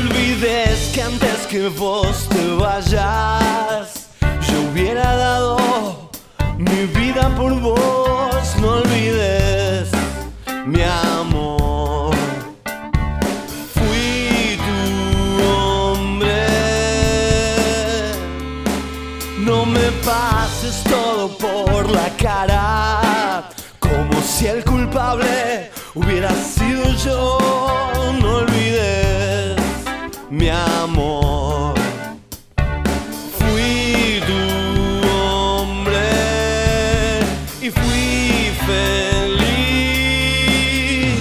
olvides que antes que vos te vayas, yo hubiera dado mi vida por vos. No olvides, mi amor, fui tu hombre. No me pases todo por la cara, como si el culpable hubiera sido yo. No olvides, mi amor, fui tu hombre y fui feliz.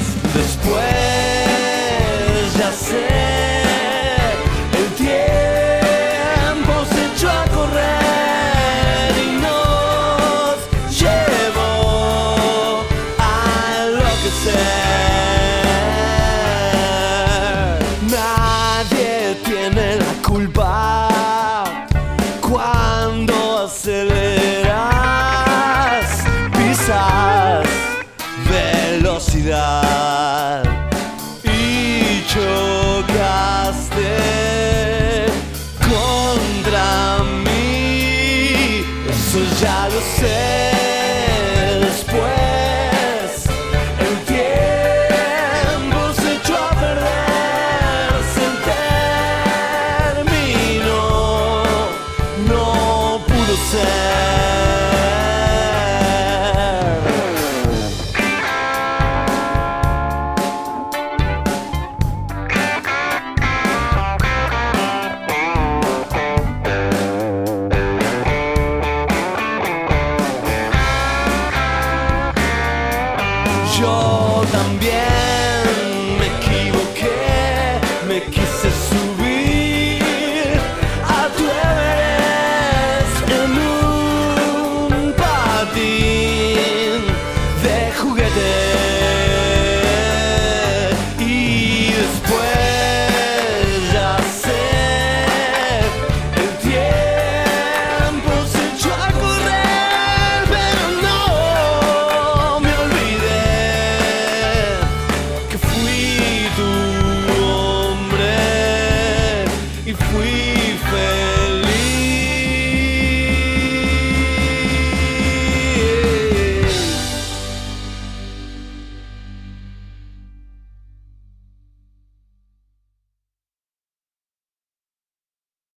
Después ya sé, el tiempo se echó a correr y nos llevó a enloquecer. Nadie tiene la culpa cuando aceleras, pisas velocidad y chocaste contra mí. Eso ya lo sé. Después el tiempo se echó a perder, se terminó, no pudo ser. Yo también